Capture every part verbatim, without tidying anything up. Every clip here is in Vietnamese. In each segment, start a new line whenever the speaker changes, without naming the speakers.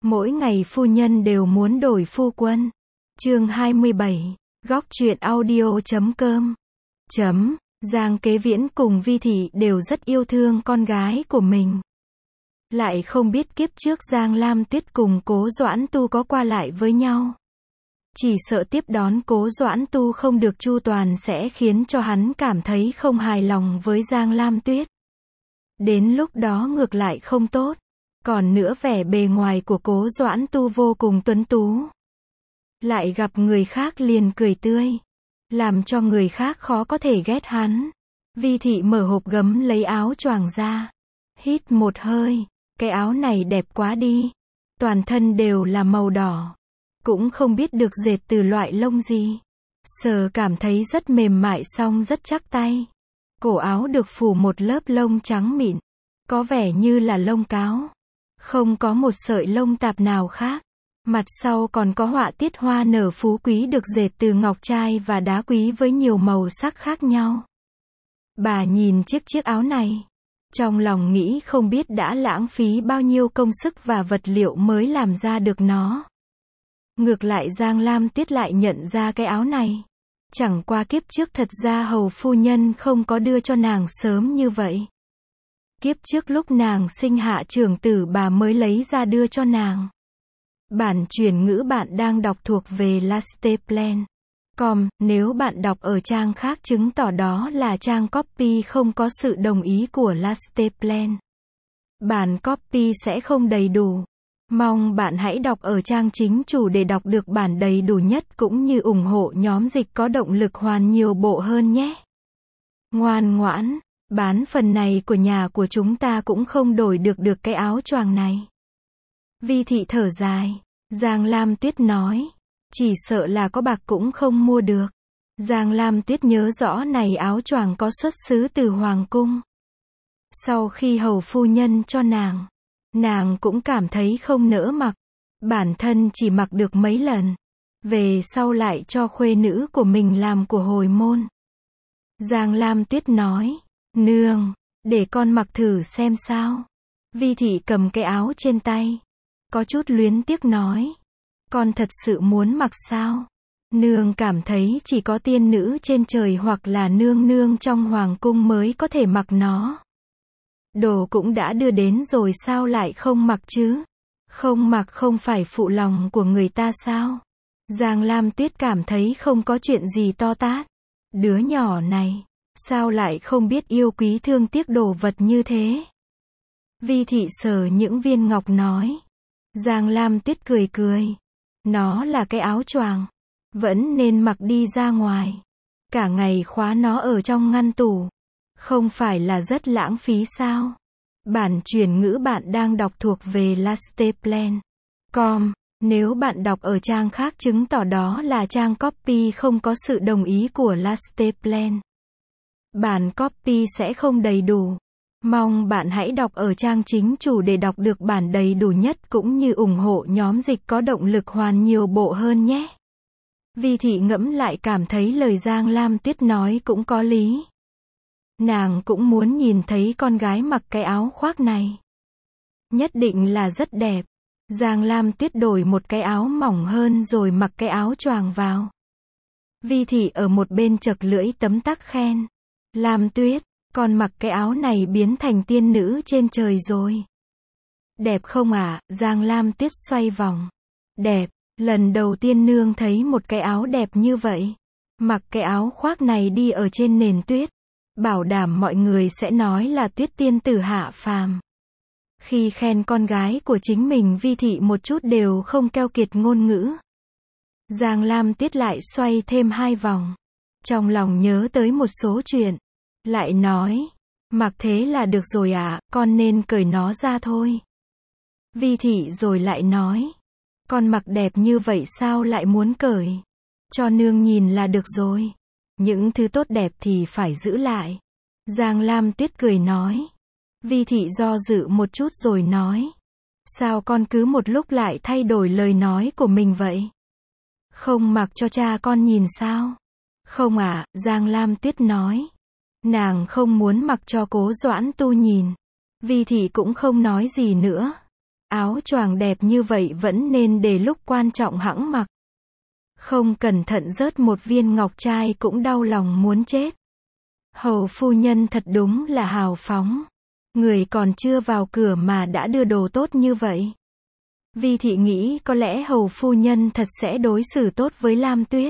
Mỗi ngày phu nhân đều muốn đổi phu quân. Chương hai mươi bảy, góc truyện audio chấm com. Chấm, Giang Kế Viễn cùng Vi Thị đều rất yêu thương con gái của mình. Lại không biết kiếp trước Giang Lam Tuyết cùng Cố Doãn Tu có qua lại với nhau. Chỉ sợ tiếp đón Cố Doãn Tu không được chu toàn sẽ khiến cho hắn cảm thấy không hài lòng với Giang Lam Tuyết. Đến lúc đó ngược lại không tốt. Còn nữa vẻ bề ngoài của Cố Doãn Tu vô cùng tuấn tú. Lại gặp người khác liền cười tươi. Làm cho người khác khó có thể ghét hắn. Vi Thị mở hộp gấm lấy áo choàng ra. Hít một hơi. Cái áo này đẹp quá đi. Toàn thân đều là màu đỏ. Cũng không biết được dệt từ loại lông gì. Sờ cảm thấy rất mềm mại song rất chắc tay. Cổ áo được phủ một lớp lông trắng mịn. Có vẻ như là lông cáo. Không có một sợi lông tạp nào khác. Mặt sau còn có họa tiết hoa nở phú quý được dệt từ ngọc trai và đá quý với nhiều màu sắc khác nhau. Bà nhìn chiếc chiếc áo này. Trong lòng nghĩ không biết đã lãng phí bao nhiêu công sức và vật liệu mới làm ra được nó. Ngược lại Giang Lam Tuyết lại nhận ra cái áo này. Chẳng qua kiếp trước thật ra hầu phu nhân không có đưa cho nàng sớm như vậy. Kiếp trước lúc nàng sinh hạ trưởng tử bà mới lấy ra đưa cho nàng. Bản chuyển ngữ bạn đang đọc thuộc về lasteplan chấm com, nếu bạn đọc ở trang khác chứng tỏ đó là trang copy không có sự đồng ý của Lasteplan. Bản copy sẽ không đầy đủ. Mong bạn hãy đọc ở trang chính chủ để đọc được bản đầy đủ nhất cũng như ủng hộ nhóm dịch có động lực hoàn nhiều bộ hơn nhé. Ngoan ngoãn, bán phần này của nhà của chúng ta cũng không đổi được được cái áo choàng này. Vi Thị thở dài. Giang Lam Tuyết nói. Chỉ sợ là có bạc cũng không mua được. Giang Lam Tuyết nhớ rõ này áo choàng có xuất xứ từ Hoàng Cung. Sau khi hầu phu nhân cho nàng, nàng cũng cảm thấy không nỡ mặc. Bản thân chỉ mặc được mấy lần. Về sau lại cho khuê nữ của mình làm của hồi môn. Giang Lam Tuyết nói. Nương, để con mặc thử xem sao. Vi Thị cầm cái áo trên tay. Có chút luyến tiếc nói. Con thật sự muốn mặc sao? Nương cảm thấy chỉ có tiên nữ trên trời hoặc là nương nương trong hoàng cung mới có thể mặc nó. Đồ cũng đã đưa đến rồi sao lại không mặc chứ? Không mặc không phải phụ lòng của người ta sao? Giang Lam Tuyết cảm thấy không có chuyện gì to tát. Đứa nhỏ này, sao lại không biết yêu quý thương tiếc đồ vật như thế? Vi Thị sờ những viên ngọc nói. Giang Lam Tuyết cười cười. Nó là cái áo choàng. Vẫn nên mặc đi ra ngoài. Cả ngày khóa nó ở trong ngăn tủ. Không phải là rất lãng phí sao? Bản chuyển ngữ bạn đang đọc thuộc về lasteplan chấm com. Nếu bạn đọc ở trang khác chứng tỏ đó là trang copy không có sự đồng ý của Lasteplan. Bản copy sẽ không đầy đủ. Mong bạn hãy đọc ở trang chính chủ để đọc được bản đầy đủ nhất cũng như ủng hộ nhóm dịch có động lực hoàn nhiều bộ hơn nhé. Vi Thị ngẫm lại cảm thấy lời Giang Lam Tuyết nói cũng có lý. Nàng cũng muốn nhìn thấy con gái mặc cái áo khoác này. Nhất định là rất đẹp. Giang Lam Tuyết đổi một cái áo mỏng hơn rồi mặc cái áo choàng vào. Vi Thị ở một bên chật lưỡi tấm tắc khen. Lam Tuyết, con mặc cái áo này biến thành tiên nữ trên trời rồi. Đẹp không ạ? À? Giang Lam Tuyết xoay vòng. Đẹp, lần đầu tiên nương thấy một cái áo đẹp như vậy. Mặc cái áo khoác này đi ở trên nền tuyết. Bảo đảm mọi người sẽ nói là Tuyết tiên tử hạ phàm. Khi khen con gái của chính mình Vi Thị một chút đều không keo kiệt ngôn ngữ. Giang Lam Tuyết lại xoay thêm hai vòng. Trong lòng nhớ tới một số chuyện. Lại nói, mặc thế là được rồi à, con nên cởi nó ra thôi. Vi Thị rồi lại nói, con mặc đẹp như vậy sao lại muốn cởi? Cho nương nhìn là được rồi. Những thứ tốt đẹp thì phải giữ lại. Giang Lam Tuyết cười nói. Vi Thị do dự một chút rồi nói. Sao con cứ một lúc lại thay đổi lời nói của mình vậy? Không mặc cho cha con nhìn sao? Không ạ, à, Giang Lam Tuyết nói. Nàng không muốn mặc cho Cố Doãn Tu nhìn. Vi Thị cũng không nói gì nữa. Áo choàng đẹp như vậy vẫn nên để lúc quan trọng hẵng mặc. Không cẩn thận rớt một viên ngọc trai cũng đau lòng muốn chết. Hầu phu nhân thật đúng là hào phóng. Người còn chưa vào cửa mà đã đưa đồ tốt như vậy. Vi thị nghĩ có lẽ hầu phu nhân thật sẽ đối xử tốt với Lam Tuyết.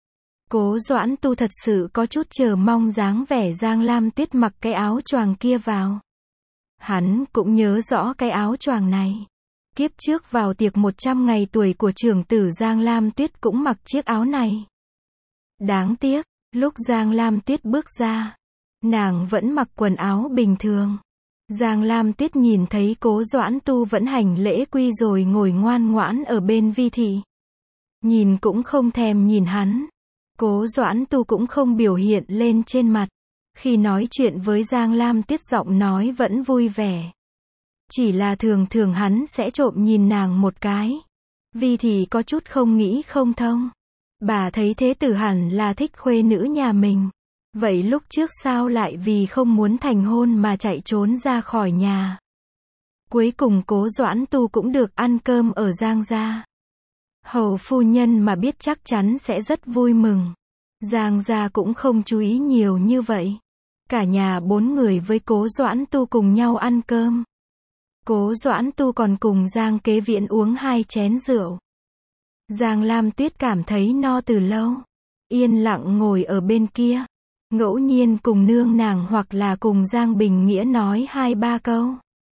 Cố Doãn Tu thật sự có chút chờ mong dáng vẻ Giang Lam Tuyết mặc cái áo choàng kia vào. Hắn cũng nhớ rõ cái áo choàng này. Kiếp trước vào tiệc một trăm ngày tuổi của trưởng tử Giang Lam Tuyết cũng mặc chiếc áo này. Đáng tiếc, lúc Giang Lam Tuyết bước ra, nàng vẫn mặc quần áo bình thường. Giang Lam Tuyết nhìn thấy Cố Doãn Tu vẫn hành lễ quy rồi ngồi ngoan ngoãn ở bên Vi thị. Nhìn cũng không thèm nhìn hắn. Cố Doãn Tu cũng không biểu hiện lên trên mặt. Khi nói chuyện với Giang Lam Tuyết giọng nói vẫn vui vẻ. Chỉ là thường thường hắn sẽ trộm nhìn nàng một cái. Vi thị có chút không nghĩ không thông. Bà thấy thế tử hẳn là thích khuê nữ nhà mình. Vậy lúc trước sao lại vì không muốn thành hôn mà chạy trốn ra khỏi nhà. Cuối cùng Cố Doãn Tu cũng được ăn cơm ở Giang gia. Hầu phu nhân mà biết chắc chắn sẽ rất vui mừng. Giang gia cũng không chú ý nhiều như vậy. Cả nhà bốn người với Cố Doãn Tu cùng nhau ăn cơm. Cố Doãn Tu còn cùng Giang Kế Viễn uống hai chén rượu. Giang Lam Tuyết cảm thấy no từ lâu. Yên lặng ngồi ở bên kia. Ngẫu nhiên cùng nương nàng hoặc là cùng Giang Bình Nghĩa nói hai ba câu.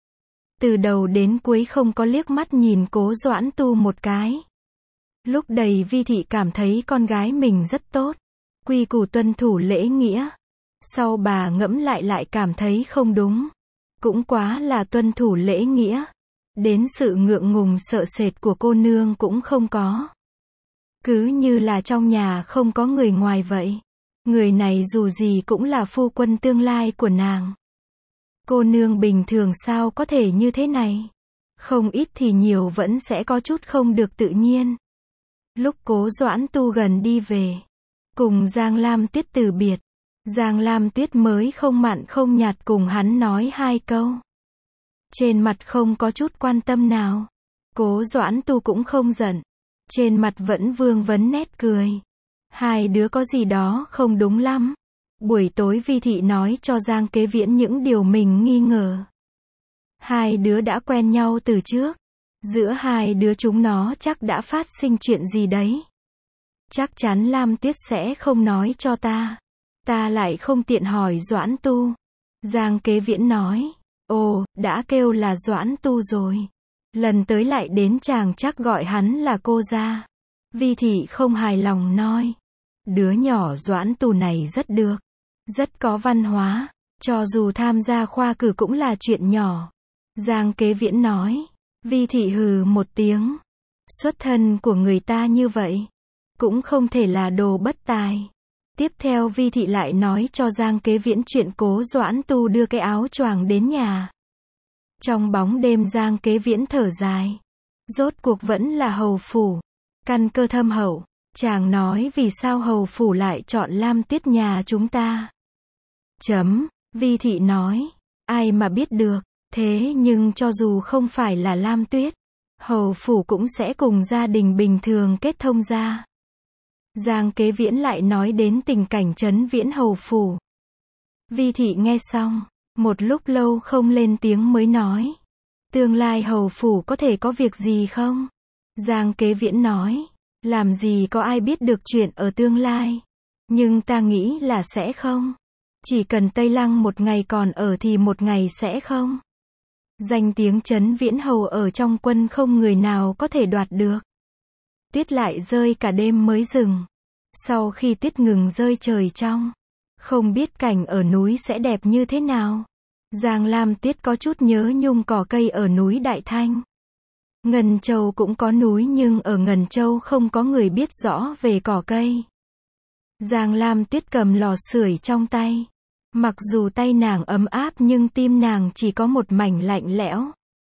Từ đầu đến cuối không có liếc mắt nhìn Cố Doãn Tu một cái. Lúc đầy Vi thị cảm thấy con gái mình rất tốt. Quy củ tuân thủ lễ nghĩa. Sau bà ngẫm lại lại cảm thấy không đúng. Cũng quá là tuân thủ lễ nghĩa. Đến sự ngượng ngùng sợ sệt của cô nương cũng không có. Cứ như là trong nhà không có người ngoài vậy. Người này dù gì cũng là phu quân tương lai của nàng. Cô nương bình thường sao có thể như thế này? Không ít thì nhiều vẫn sẽ có chút không được tự nhiên. Lúc Cố Doãn Tu gần đi về, cùng Giang Lam Tuyết từ biệt, Giang Lam Tuyết mới không mặn không nhạt cùng hắn nói hai câu. Trên mặt không có chút quan tâm nào. Cố Doãn Tu cũng không giận. Trên mặt vẫn vương vấn nét cười. Hai đứa có gì đó không đúng lắm. Buổi tối Vi thị nói cho Giang Kế Viễn những điều mình nghi ngờ. Hai đứa đã quen nhau từ trước. Giữa hai đứa chúng nó chắc đã phát sinh chuyện gì đấy. Chắc chắn Lam Tuyết sẽ không nói cho ta. Ta lại không tiện hỏi Doãn Tu. Giang Kế Viễn nói. Ồ, đã kêu là Doãn Tu rồi. Lần tới lại đến chàng chắc gọi hắn là cô ra. Vi thị không hài lòng nói. Đứa nhỏ Doãn Tu này rất được. Rất có văn hóa. Cho dù tham gia khoa cử cũng là chuyện nhỏ. Giang Kế Viễn nói. Vi thị hừ một tiếng. Xuất thân của người ta như vậy. Cũng không thể là đồ bất tài. Tiếp theo Vi thị lại nói cho Giang Kế Viễn chuyện Cố Doãn Tu đưa cái áo choàng đến nhà. Trong bóng đêm Giang Kế Viễn thở dài. Rốt cuộc vẫn là hầu phủ. Căn cơ thâm hậu. Chàng nói vì sao hầu phủ lại chọn Lam Tuyết nhà chúng ta. Chấm. Vi thị nói. Ai mà biết được. Thế nhưng cho dù không phải là Lam Tuyết, hầu phủ cũng sẽ cùng gia đình bình thường kết thông ra. Giang Kế Viễn lại nói đến tình cảnh trấn Viễn hầu phủ. Vi thị nghe xong, một lúc lâu không lên tiếng mới nói. Tương lai hầu phủ có thể có việc gì không? Giang Kế Viễn nói. Làm gì có ai biết được chuyện ở tương lai. Nhưng ta nghĩ là sẽ không. Chỉ cần Tây Lăng một ngày còn ở thì một ngày sẽ không. Danh tiếng trấn Viễn hầu ở trong quân không người nào có thể đoạt được. Tuyết lại rơi cả đêm mới dừng. Sau khi tuyết ngừng rơi trời trong, không biết cảnh ở núi sẽ đẹp như thế nào. Giang Lam Tuyết có chút nhớ nhung cỏ cây ở núi Đại Thanh. Ngân Châu cũng có núi nhưng ở Ngân Châu không có người biết rõ về cỏ cây. Giang Lam Tuyết cầm lò sưởi trong tay. Mặc dù tay nàng ấm áp nhưng tim nàng chỉ có một mảnh lạnh lẽo.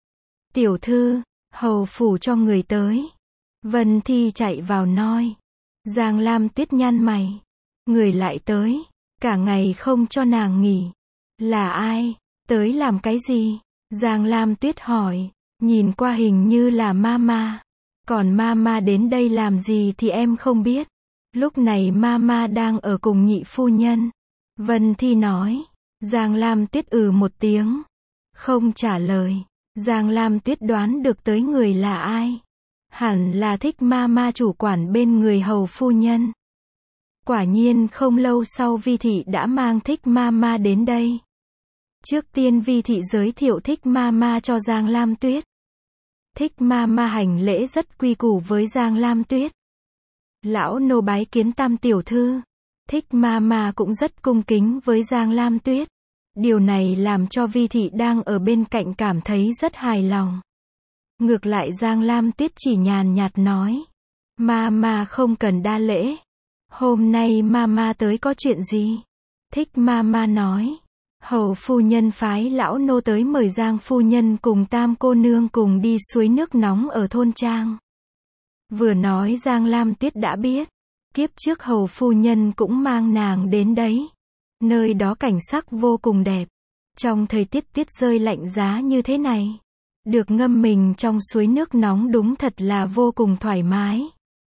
Tiểu thư, hầu phủ cho người tới. Vân Thi chạy vào nói. Giang Lam Tuyết nhăn mày. Người lại tới. Cả ngày không cho nàng nghỉ. Là ai? Tới làm cái gì? Giang Lam Tuyết hỏi. Nhìn qua hình như là Mama. Còn Mama đến đây làm gì thì em không biết. Lúc này Mama đang ở cùng nhị phu nhân. Vân Thi nói. Giang Lam Tuyết ừ một tiếng. Không trả lời. Giang Lam Tuyết đoán được tới người là ai. Hẳn là Thích Mama chủ quản bên người hầu phu nhân. Quả nhiên không lâu sau Vi Thị đã mang Thích Mama đến đây. Trước tiên Vi Thị giới thiệu Thích Mama cho Giang Lam Tuyết. Thích Mama hành lễ rất quy củ với Giang Lam Tuyết. Lão nô bái kiến Tam tiểu thư. Thích Mama cũng rất cung kính với Giang Lam Tuyết. Điều này làm cho Vi Thị đang ở bên cạnh cảm thấy rất hài lòng. Ngược lại Giang Lam Tuyết chỉ nhàn nhạt nói. Mama không cần đa lễ. Hôm nay Mama tới có chuyện gì? Thích Mama nói. Hầu phu nhân phái lão nô tới mời Giang phu nhân cùng Tam cô nương cùng đi suối nước nóng ở thôn trang. Vừa nói Giang Lam Tuyết đã biết. Kiếp trước hầu phu nhân cũng mang nàng đến đấy. Nơi đó cảnh sắc vô cùng đẹp. Trong thời tiết tuyết rơi lạnh giá như thế này. Được ngâm mình trong suối nước nóng đúng thật là vô cùng thoải mái.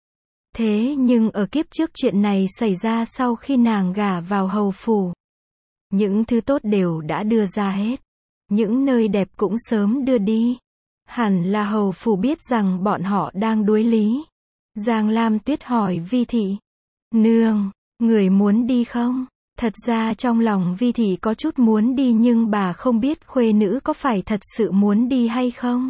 Thế nhưng ở kiếp trước chuyện này xảy ra sau khi nàng gả vào hầu phủ. Những thứ tốt đều đã đưa ra hết. Những nơi đẹp cũng sớm đưa đi. Hẳn là hầu phủ biết rằng bọn họ đang đuối lý. Giang Lam Tuyết hỏi Vi Thị. Nương, người muốn đi không? Thật ra trong lòng Vi Thị có chút muốn đi nhưng bà không biết khuê nữ có phải thật sự muốn đi hay không.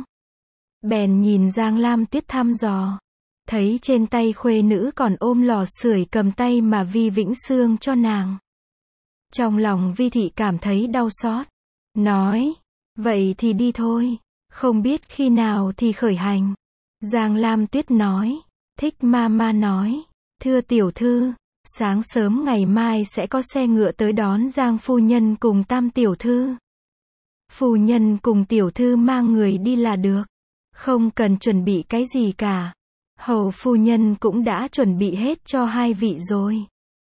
Bèn nhìn Giang Lam Tuyết thăm dò. Thấy trên tay khuê nữ còn ôm lò sưởi cầm tay mà Vi Vĩnh Sương cho nàng. Trong lòng Vi Thị cảm thấy đau xót. Nói, vậy thì đi thôi. Không biết khi nào thì khởi hành. Giang Lam Tuyết nói. Thích Mama nói. Thưa tiểu thư, sáng sớm ngày mai sẽ có xe ngựa tới đón Giang phu nhân cùng Tam tiểu thư. Phu nhân cùng tiểu thư mang người đi là được. Không cần chuẩn bị cái gì cả. Hầu phu nhân cũng đã chuẩn bị hết cho hai vị rồi.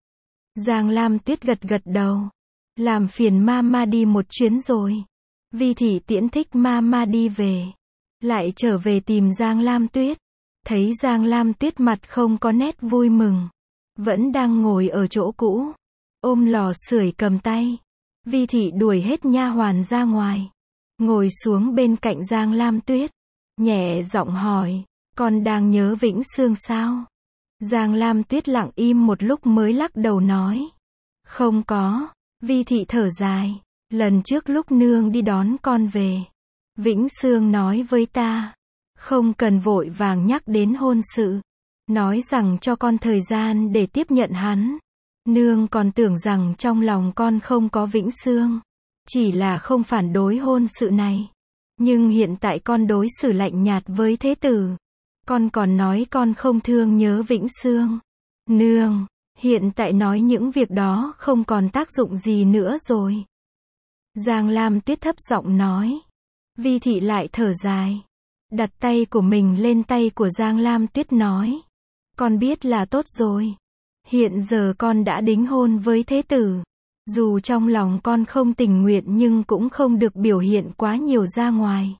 Giang Lam Tuyết gật gật đầu. Làm phiền Mama đi một chuyến rồi. Vi Thị tiễn Thích Mama đi về. Lại trở về tìm Giang Lam Tuyết. Thấy Giang Lam Tuyết mặt không có nét vui mừng. Vẫn đang ngồi ở chỗ cũ. Ôm lò sưởi cầm tay. Vi Thị đuổi hết nha hoàn ra ngoài. Ngồi xuống bên cạnh Giang Lam Tuyết. Nhẹ giọng hỏi. Con đang nhớ Vĩnh Sương sao? Giang Lam Tuyết lặng im một lúc mới lắc đầu nói. Không có. Vi Thị thở dài. Lần trước lúc nương đi đón con về. Vĩnh Sương nói với ta. Không cần vội vàng nhắc đến hôn sự. Nói rằng cho con thời gian để tiếp nhận hắn. Nương còn tưởng rằng trong lòng con không có Vĩnh Sương. Chỉ là không phản đối hôn sự này. Nhưng hiện tại con đối xử lạnh nhạt với thế tử. Con còn nói con không thương nhớ Vĩnh Sương. Nương, hiện tại nói những việc đó không còn tác dụng gì nữa rồi. Giang Lam Tuyết thấp giọng nói. Vi Thị lại thở dài. Đặt tay của mình lên tay của Giang Lam Tuyết nói. Con biết là tốt rồi. Hiện giờ con đã đính hôn với thế tử. Dù trong lòng con không tình nguyện nhưng cũng không được biểu hiện quá nhiều ra ngoài.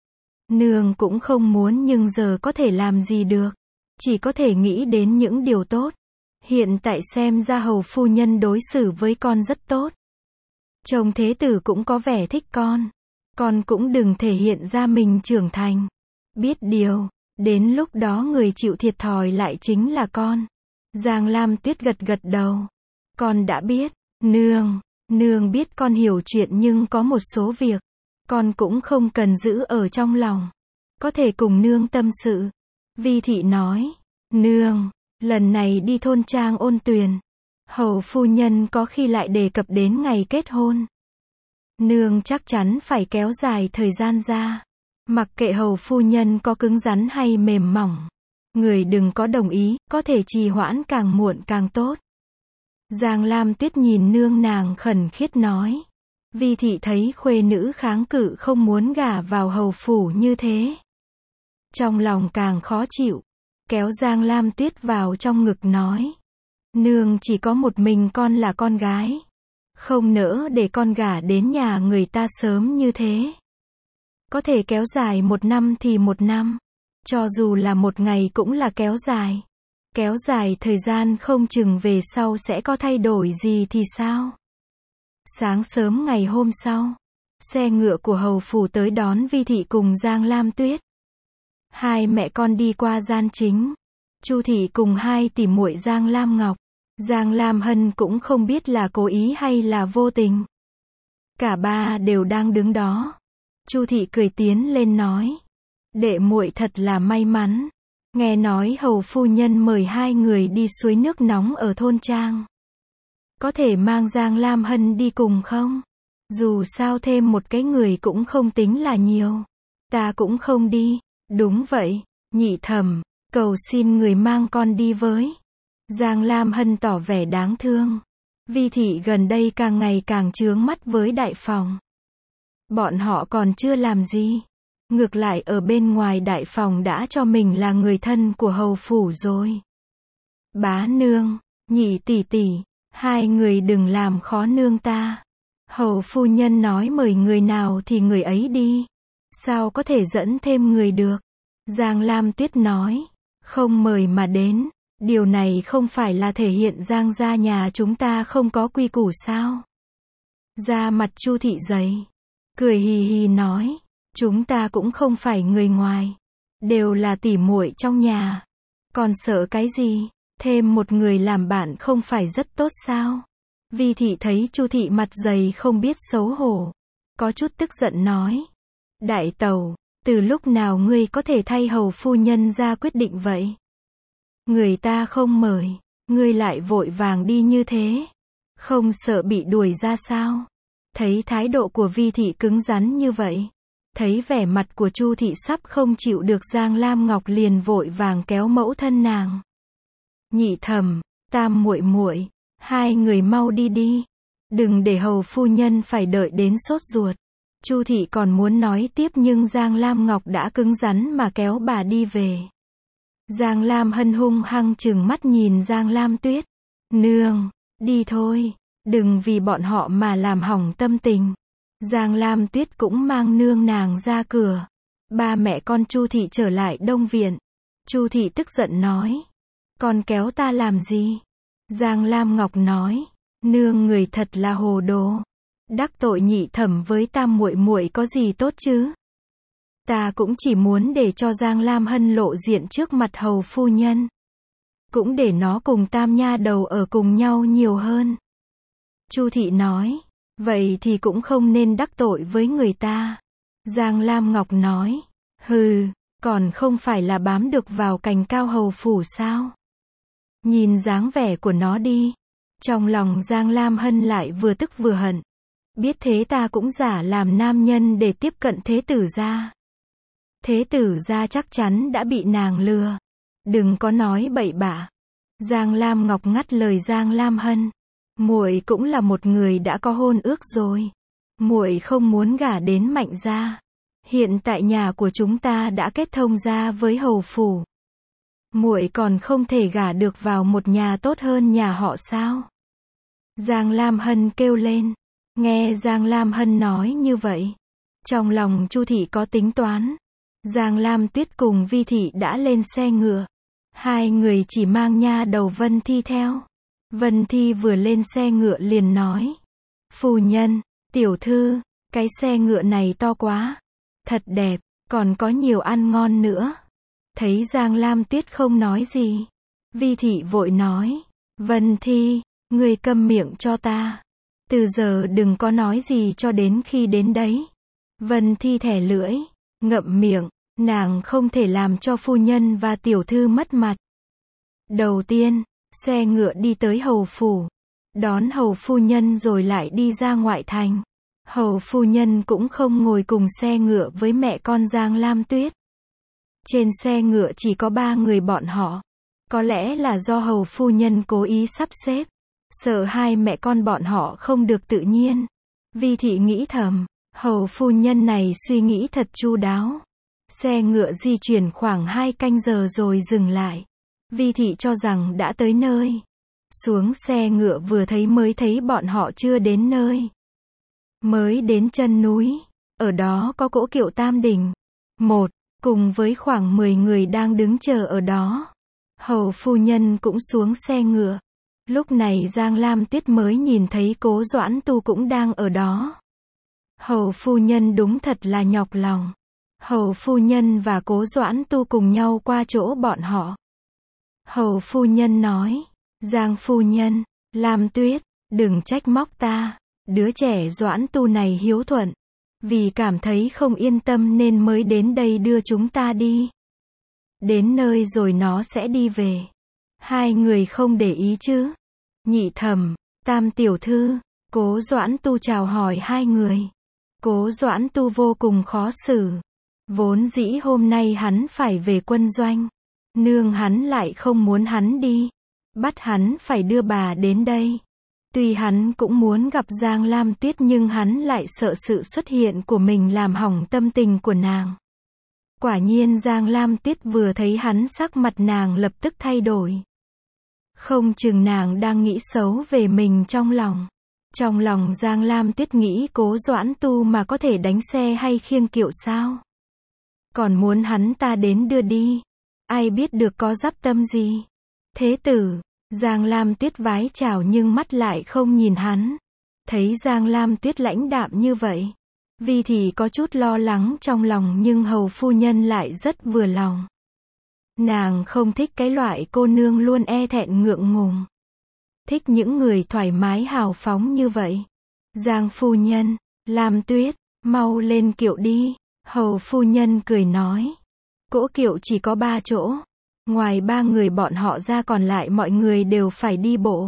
Nương cũng không muốn nhưng giờ có thể làm gì được. Chỉ có thể nghĩ đến những điều tốt. Hiện tại xem ra hầu phu nhân đối xử với con rất tốt. Chồng thế tử cũng có vẻ thích con. Con cũng đừng thể hiện ra mình trưởng thành. Biết điều, đến lúc đó người chịu thiệt thòi lại chính là con. Giang Lam Tuyết gật gật đầu. Con đã biết, nương, nương biết con hiểu chuyện nhưng có một số việc. Con cũng không cần giữ ở trong lòng. Có thể cùng nương tâm sự. Vi Thị nói. Nương, lần này đi thôn trang Ôn Tuyền. Hầu phu nhân có khi lại đề cập đến ngày kết hôn. Nương chắc chắn phải kéo dài thời gian ra. Mặc kệ hầu phu nhân có cứng rắn hay mềm mỏng. Người đừng có đồng ý, có thể trì hoãn càng muộn càng tốt. Giang Lam Tuyết nhìn nương nàng khẩn khiết nói. Vi Thị thấy khuê nữ kháng cự không muốn gả vào hầu phủ như thế. Trong lòng càng khó chịu. Kéo Giang Lam Tuyết vào trong ngực nói. Nương chỉ có một mình con là con gái. Không nỡ để con gả đến nhà người ta sớm như thế. Có thể kéo dài một năm thì một năm. Cho dù là một ngày cũng là kéo dài. Kéo dài thời gian không chừng về sau sẽ có thay đổi gì thì sao? Sáng sớm ngày hôm sau, xe ngựa của hầu phủ tới đón Vi thị cùng Giang Lam Tuyết. Hai mẹ con đi qua gian chính. Chu thị cùng hai tỷ muội Giang Lam Ngọc. Giang Lam Hân cũng không biết là cố ý hay là vô tình. Cả ba đều đang đứng đó. Chu thị cười tiến lên nói: "Đệ muội thật là may mắn. Nghe nói hầu phu nhân mời hai người đi suối nước nóng ở thôn trang. Có thể mang Giang Lam Hân đi cùng không? Dù sao thêm một cái người cũng không tính là nhiều. Ta cũng không đi." "Đúng vậy, nhị thẩm, cầu xin người mang con đi với." Giang Lam Hân tỏ vẻ đáng thương. Vi thị gần đây càng ngày càng chướng mắt với đại phòng. Bọn họ còn chưa làm gì. Ngược lại ở bên ngoài đại phòng đã cho mình là người thân của hầu phủ rồi. "Bá nương, nhị tỷ tỷ, hai người đừng làm khó nương ta. Hầu phu nhân nói mời người nào thì người ấy đi. Sao có thể dẫn thêm người được?" Giang Lam Tuyết nói: "Không mời mà đến. Điều này không phải là thể hiện Giang gia nhà chúng ta không có quy củ sao?" Da mặt Chu thị dày, cười hì hì nói: "Chúng ta cũng không phải người ngoài. Đều là tỉ muội trong nhà. Còn sợ cái gì? Thêm một người làm bạn không phải rất tốt sao?" Vi thị thấy Chu thị mặt dày không biết xấu hổ. Có chút tức giận nói: "Đại tẩu, từ lúc nào ngươi có thể thay hầu phu nhân ra quyết định vậy? Người ta không mời, ngươi lại vội vàng đi như thế. Không sợ bị đuổi ra sao?" Thấy thái độ của Vi thị cứng rắn như vậy, thấy vẻ mặt của Chu thị sắp không chịu được, Giang Lam Ngọc liền vội vàng kéo mẫu thân nàng: "Nhị thẩm, tam muội muội, hai người mau đi đi. Đừng để hầu phu nhân phải đợi đến sốt ruột." Chu thị còn muốn nói tiếp nhưng Giang Lam Ngọc đã cứng rắn mà kéo bà đi về. Giang Lam Hân hung hăng trừng mắt nhìn Giang Lam Tuyết: "Nương, đi thôi, đừng vì bọn họ mà làm hỏng tâm tình." Giang Lam Tuyết cũng mang nương nàng ra cửa. Ba mẹ con Chu thị trở lại Đông viện. Chu thị tức giận nói: "Con kéo ta làm gì?" Giang Lam Ngọc nói: "Nương người thật là hồ đồ. Đắc tội nhị thẩm với tam muội muội có gì tốt chứ? Ta cũng chỉ muốn để cho Giang Lam Hân lộ diện trước mặt hầu phu nhân. Cũng để nó cùng tam nha đầu ở cùng nhau nhiều hơn." Chu thị nói: "Vậy thì cũng không nên đắc tội với người ta." Giang Lam Ngọc nói: "Hừ, còn không phải là bám được vào cành cao hầu phủ sao? Nhìn dáng vẻ của nó đi." Trong lòng Giang Lam Hân lại vừa tức vừa hận. Biết thế ta cũng giả làm nam nhân để tiếp cận thế tử gia. Thế tử gia chắc chắn đã bị nàng lừa. Đừng có nói bậy bạ. Giang Lam Ngọc ngắt lời Giang Lam Hân: "Muội cũng là một người đã có hôn ước rồi. Muội không muốn gả đến Mạnh gia. Hiện tại nhà của chúng ta đã kết thông gia với hầu phủ. Muội còn không thể gả được vào một nhà tốt hơn nhà họ sao?" Giang Lam Hân kêu lên. Nghe Giang Lam Hân nói như vậy, trong lòng Chu thị có tính toán. Giang Lam Tuyết cùng Vi thị đã lên xe ngựa. Hai người chỉ mang nha đầu Vân Thi theo. Vân Thi vừa lên xe ngựa liền nói: "Phu nhân, tiểu thư, cái xe ngựa này to quá. Thật đẹp, còn có nhiều ăn ngon nữa." Thấy Giang Lam Tuyết không nói gì, Vi thị vội nói: "Vân Thi, ngươi câm miệng cho ta. Từ giờ đừng có nói gì cho đến khi đến đấy." Vân Thi thẻ lưỡi, ngậm miệng, nàng không thể làm cho phu nhân và tiểu thư mất mặt. Đầu tiên, xe ngựa đi tới hầu phủ, đón hầu phu nhân rồi lại đi ra ngoại thành. Hầu phu nhân cũng không ngồi cùng xe ngựa với mẹ con Giang Lam Tuyết. Trên xe ngựa chỉ có ba người bọn họ. Có lẽ là do hầu phu nhân cố ý sắp xếp, sợ hai mẹ con bọn họ không được tự nhiên. Vi thị nghĩ thầm, hầu phu nhân này suy nghĩ thật chu đáo. Xe ngựa di chuyển khoảng hai canh giờ rồi dừng lại. Vi thị cho rằng đã tới nơi. Xuống xe ngựa vừa thấy mới thấy bọn họ chưa đến nơi. Mới đến chân núi, Ở đó có cỗ kiệu Tam Đình. Một, cùng với khoảng mười người đang đứng chờ ở đó. Hầu phu nhân cũng xuống xe ngựa. Lúc này Giang Lam Tuyết mới nhìn thấy Cố Doãn Tu cũng đang ở đó. Hầu phu nhân đúng thật là nhọc lòng. Hầu phu nhân và Cố Doãn Tu cùng nhau qua chỗ bọn họ. Hầu phu nhân nói, Giang phu nhân, Lam Tuyết, đừng trách móc ta, đứa trẻ Doãn Tu này hiếu thuận, vì cảm thấy không yên tâm nên mới đến đây đưa chúng ta đi. Đến nơi rồi nó sẽ đi về. Hai người không để ý chứ? Nhị thẩm, Tam tiểu thư, Cố Doãn Tu chào hỏi hai người. Cố Doãn Tu vô cùng khó xử. Vốn dĩ hôm nay hắn phải về quân doanh. Nương hắn lại không muốn hắn đi. Bắt hắn phải đưa bà đến đây. Tuy hắn cũng muốn gặp Giang Lam Tuyết nhưng hắn lại sợ sự xuất hiện của mình làm hỏng tâm tình của nàng. Quả nhiên Giang Lam Tuyết vừa thấy hắn sắc mặt nàng lập tức thay đổi. Không chừng nàng đang nghĩ xấu về mình trong lòng. Trong lòng Giang Lam Tuyết nghĩ Cố Doãn Tu mà có thể đánh xe hay khiêng kiệu sao? Còn muốn hắn ta đến đưa đi. Ai biết được có dắp tâm gì? Thế tử, Giang Lam Tuyết vái chào nhưng mắt lại không nhìn hắn. Thấy Giang Lam Tuyết lãnh đạm như vậy, Vi Thị có chút lo lắng trong lòng nhưng hầu phu nhân lại rất vừa lòng. Nàng không thích cái loại cô nương luôn e thẹn ngượng ngùng. Thích những người thoải mái hào phóng như vậy. Giang phu nhân, Lam Tuyết, mau lên kiệu đi. Hầu phu nhân cười nói. Cỗ kiệu chỉ có ba chỗ. Ngoài ba người bọn họ ra còn lại mọi người đều phải đi bộ.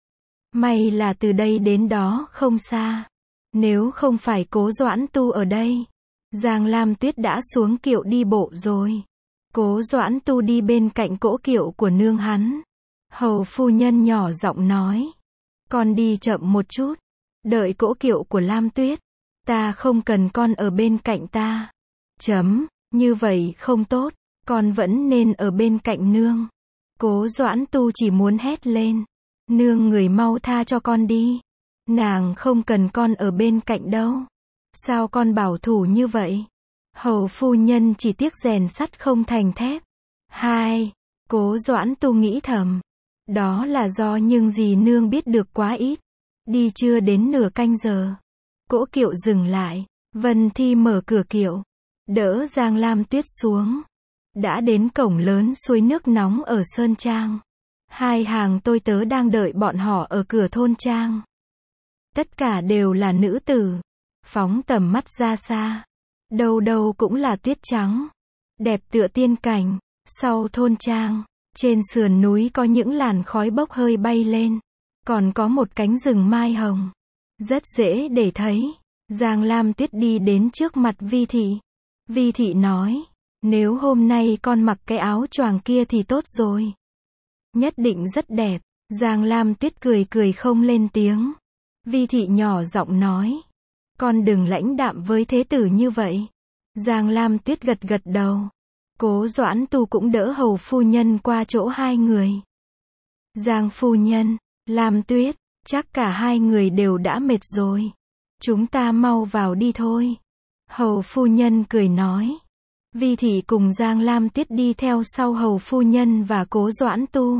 May là từ đây đến đó không xa. Nếu không phải Cố Doãn Tu ở đây, Giang Lam Tuyết đã xuống kiệu đi bộ rồi. Cố Doãn Tu đi bên cạnh cỗ kiệu của nương hắn. Hầu phu nhân nhỏ giọng nói. Con đi chậm một chút. Đợi cỗ kiệu của Lam Tuyết. Ta không cần con ở bên cạnh ta. Chấm, như vậy không tốt. Con vẫn nên ở bên cạnh nương. Cố Doãn Tu chỉ muốn hét lên. Nương người mau tha cho con đi. Nàng không cần con ở bên cạnh đâu. Sao con bảo thủ như vậy? Hầu phu nhân chỉ tiếc rèn sắt không thành thép. Hai, Cố Doãn Tu nghĩ thầm. Đó là do nhưng gì nương biết được quá ít. Đi chưa đến nửa canh giờ. Cỗ kiệu dừng lại. Vân Thi mở cửa kiệu. Đỡ Giang Lam Tuyết xuống. Đã đến cổng lớn suối nước nóng ở Sơn Trang. Hai hàng tôi tớ đang đợi bọn họ ở cửa thôn trang. Tất cả đều là nữ tử. Phóng tầm mắt ra xa. Đâu đâu cũng là tuyết trắng. Đẹp tựa tiên cảnh. Sau thôn trang, trên sườn núi có những làn khói bốc hơi bay lên. Còn có một cánh rừng mai hồng. Rất dễ để thấy. Giang Lam Tuyết đi đến trước mặt Vi Thị. Vi Thị nói. Nếu hôm nay con mặc cái áo choàng kia thì tốt rồi. Nhất định rất đẹp. Giang Lam Tuyết cười cười không lên tiếng. Vi Thị nhỏ giọng nói. Con đừng lãnh đạm với thế tử như vậy. Giang Lam Tuyết gật gật đầu. Cố Doãn Tu cũng đỡ hầu phu nhân qua chỗ hai người. Giang phu nhân, Lam Tuyết, chắc cả hai người đều đã mệt rồi. Chúng ta mau vào đi thôi. Hầu phu nhân cười nói. Vi Thị cùng Giang Lam Tuyết đi theo sau hầu phu nhân và Cố Doãn Tu.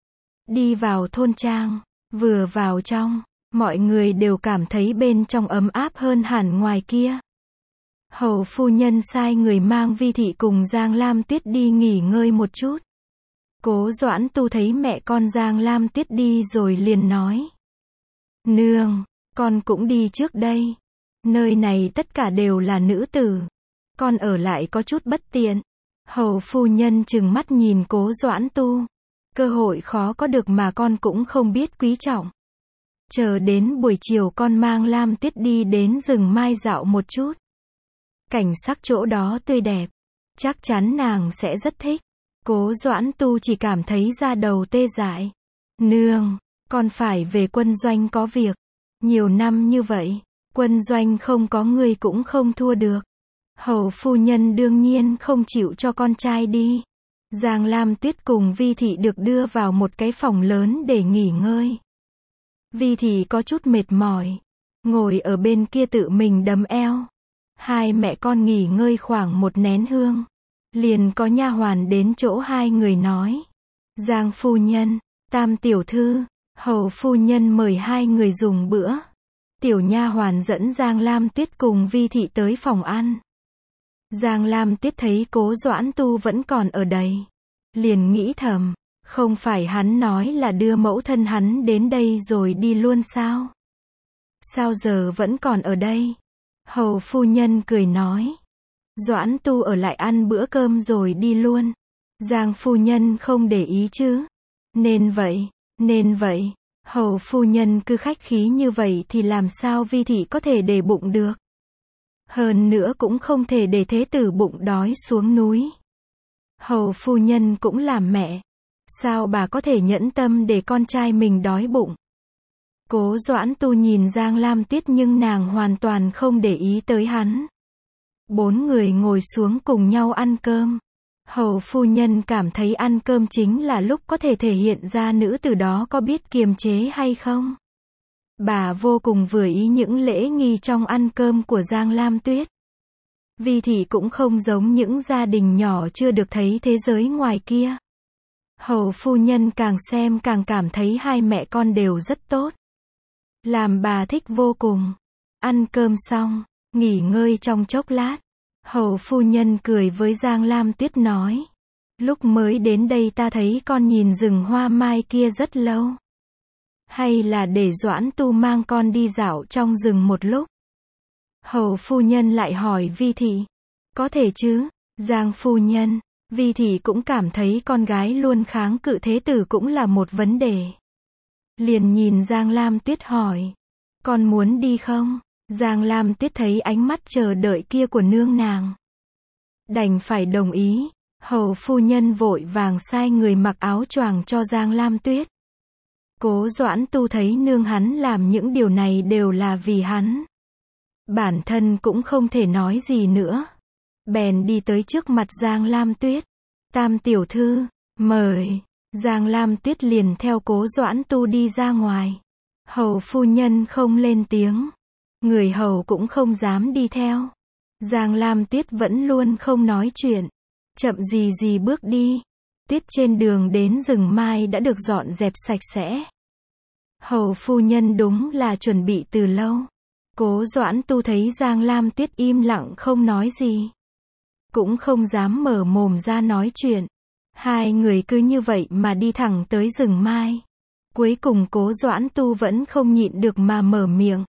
Đi vào thôn trang. Vừa vào trong, mọi người đều cảm thấy bên trong ấm áp hơn hẳn ngoài kia. Hầu phu nhân sai người mang Vi Thị cùng Giang Lam Tuyết đi nghỉ ngơi một chút. Cố Doãn Tu thấy mẹ con Giang Lam Tuyết đi rồi liền nói. Nương, con cũng đi trước đây. Nơi này tất cả đều là nữ tử. Con ở lại có chút bất tiện. Hầu phu nhân trừng mắt nhìn Cố Doãn Tu. Cơ hội khó có được mà con cũng không biết quý trọng. Chờ đến buổi chiều con mang Lam Tuyết đi đến rừng mai dạo một chút. Cảnh sắc chỗ đó tươi đẹp. Chắc chắn nàng sẽ rất thích. Cố Doãn Tu chỉ cảm thấy da đầu tê dại. Nương, con phải về quân doanh có việc. Nhiều năm như vậy, quân doanh không có người cũng không thua được. Hầu phu nhân đương nhiên không chịu cho con trai đi. Giang Lam Tuyết cùng Vi Thị được đưa vào một cái phòng lớn để nghỉ ngơi. Vi Thị có chút mệt mỏi. Ngồi ở bên kia tự mình đấm eo. Hai mẹ con nghỉ ngơi khoảng một nén hương. Liền có nha hoàn đến chỗ hai người nói. Giang phu nhân, Tam tiểu thư, Hầu phu nhân mời hai người dùng bữa. Tiểu nha hoàn dẫn Giang Lam Tuyết cùng Vi thị tới phòng ăn. Giang Lam Tuyết thấy Cố Doãn Tu vẫn còn ở đây. Liền nghĩ thầm, không phải hắn nói là đưa mẫu thân hắn đến đây rồi đi luôn sao? Sao giờ vẫn còn ở đây? Hầu phu nhân cười nói. Doãn Tu ở lại ăn bữa cơm rồi đi luôn. Giang phu nhân không để ý chứ? Nên vậy, nên vậy. Hầu phu nhân cứ khách khí như vậy thì làm sao Vi thị có thể để bụng được? Hơn nữa cũng không thể để thế tử bụng đói xuống núi. Hầu phu nhân cũng làm mẹ. Sao bà có thể nhẫn tâm để con trai mình đói bụng? Cố Doãn Tu nhìn Giang Lam Tuyết nhưng nàng hoàn toàn không để ý tới hắn. Bốn người ngồi xuống cùng nhau ăn cơm. Hầu phu nhân cảm thấy ăn cơm chính là lúc có thể thể hiện ra nữ tử đó có biết kiềm chế hay không. Bà vô cùng vừa ý những lễ nghi trong ăn cơm của Giang Lam Tuyết. Vi thị cũng không giống những gia đình nhỏ chưa được thấy thế giới ngoài kia. Hầu phu nhân càng xem càng cảm thấy hai mẹ con đều rất tốt. Làm bà thích vô cùng. Ăn cơm xong, nghỉ ngơi trong chốc lát. Hầu phu nhân cười với Giang Lam Tuyết nói. Lúc mới đến đây ta thấy con nhìn rừng hoa mai kia rất lâu. Hay là để Doãn Tu mang con đi dạo trong rừng một lúc? Hầu phu nhân lại hỏi Vi thị. Có thể chứ, Giang phu nhân. Vi thị cũng cảm thấy con gái luôn kháng cự thế tử cũng là một vấn đề. Liền nhìn Giang Lam Tuyết hỏi. Con muốn đi không? Giang Lam Tuyết thấy ánh mắt chờ đợi kia của nương nàng. Đành phải đồng ý. Hầu phu nhân vội vàng sai người mặc áo choàng cho Giang Lam Tuyết. Cố Doãn Tu thấy nương hắn làm những điều này đều là vì hắn. Bản thân cũng không thể nói gì nữa. Bèn đi tới trước mặt Giang Lam Tuyết. Tam tiểu thư, mời. Giang Lam Tuyết liền theo Cố Doãn Tu đi ra ngoài. Hầu phu nhân không lên tiếng. Người hầu cũng không dám đi theo. Giang Lam Tuyết vẫn luôn không nói chuyện. Chậm gì gì bước đi. Tuyết trên đường đến rừng mai đã được dọn dẹp sạch sẽ. Hầu phu nhân đúng là chuẩn bị từ lâu. Cố Doãn Tu thấy Giang Lam Tuyết im lặng không nói gì. Cũng không dám mở mồm ra nói chuyện. Hai người cứ như vậy mà đi thẳng tới rừng mai. Cuối cùng Cố Doãn Tu vẫn không nhịn được mà mở miệng.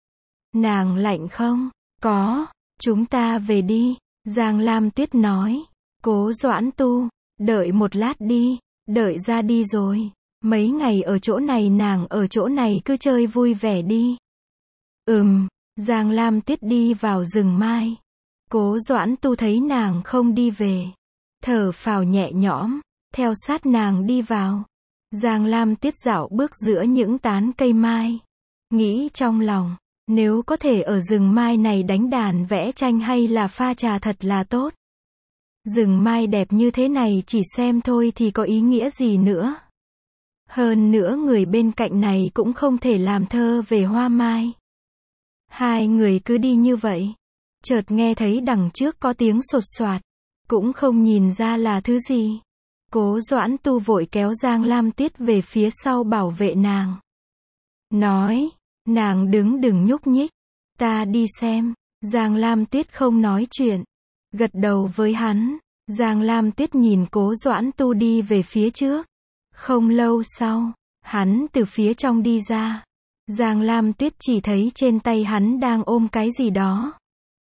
Nàng lạnh không? Có, chúng ta về đi. Giang Lam Tuyết nói. Cố Doãn Tu, đợi một lát đi, đợi ra đi rồi. Mấy ngày ở chỗ này nàng ở chỗ này cứ chơi vui vẻ đi. Ừm, Giang Lam Tuyết đi vào rừng mai. Cố Doãn Tu thấy nàng không đi về. Thở phào nhẹ nhõm, theo sát nàng đi vào. Giang Lam Tuyết dạo bước giữa những tán cây mai. Nghĩ trong lòng, nếu có thể ở rừng mai này đánh đàn vẽ tranh hay là pha trà thật là tốt. Rừng mai đẹp như thế này chỉ xem thôi thì có ý nghĩa gì nữa. Hơn nữa người bên cạnh này cũng không thể làm thơ về hoa mai. Hai người cứ đi như vậy. Chợt nghe thấy đằng trước có tiếng sột soạt. Cũng không nhìn ra là thứ gì. Cố Doãn Tu vội kéo Giang Lam Tuyết về phía sau bảo vệ nàng. Nói, nàng đứng đừng nhúc nhích. Ta đi xem. Giang Lam Tuyết không nói chuyện. Gật đầu với hắn. Giang Lam Tuyết nhìn Cố Doãn Tu đi về phía trước. Không lâu sau, hắn từ phía trong đi ra. Giang Lam Tuyết chỉ thấy trên tay hắn đang ôm cái gì đó.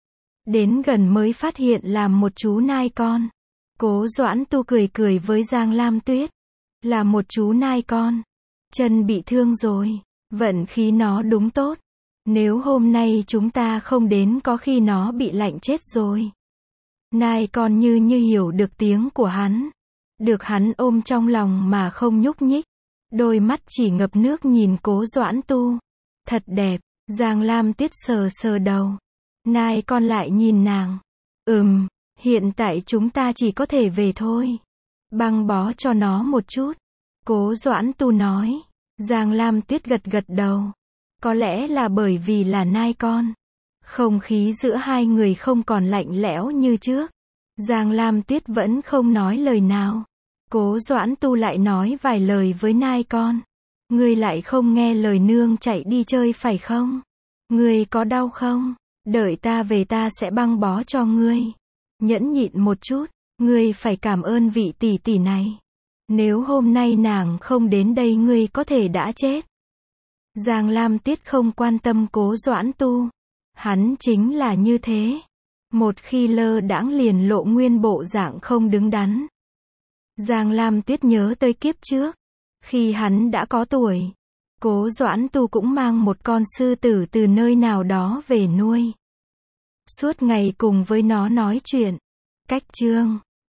Đến gần mới phát hiện là một chú nai con. Cố Doãn Tu cười cười với Giang Lam Tuyết. Là một chú nai con. Chân bị thương rồi. Vận khí nó đúng tốt. Nếu hôm nay chúng ta không đến có khi nó bị lạnh chết rồi. Nai con như như hiểu được tiếng của hắn. Được hắn ôm trong lòng mà không nhúc nhích. Đôi mắt chỉ ngập nước nhìn Cố Doãn Tu. Thật đẹp. Giang Lam Tuyết sờ sờ đầu. Nai con lại nhìn nàng. Ừm, hiện tại chúng ta chỉ có thể về thôi. Băng bó cho nó một chút. Cố Doãn Tu nói. Giang Lam Tuyết gật gật đầu. Có lẽ là bởi vì là nai con. Không khí giữa hai người không còn lạnh lẽo như trước. Giang Lam Tuyết vẫn không nói lời nào. Cố Doãn Tu lại nói vài lời với nai con. Ngươi lại không nghe lời nương chạy đi chơi phải không? Ngươi có đau không? Đợi ta về ta sẽ băng bó cho ngươi. Nhẫn nhịn một chút, ngươi phải cảm ơn vị tỷ tỷ này. Nếu hôm nay nàng không đến đây ngươi có thể đã chết. Giang Lam Tiết không quan tâm Cố Doãn Tu. Hắn chính là như thế. Một khi lơ đãng liền lộ nguyên bộ dạng không đứng đắn. Giang Lam Tuyết nhớ tới kiếp trước. Khi hắn đã có tuổi, Cố Doãn Tu cũng mang một con sư tử từ nơi nào đó về nuôi. Suốt ngày cùng với nó nói chuyện. Cách chương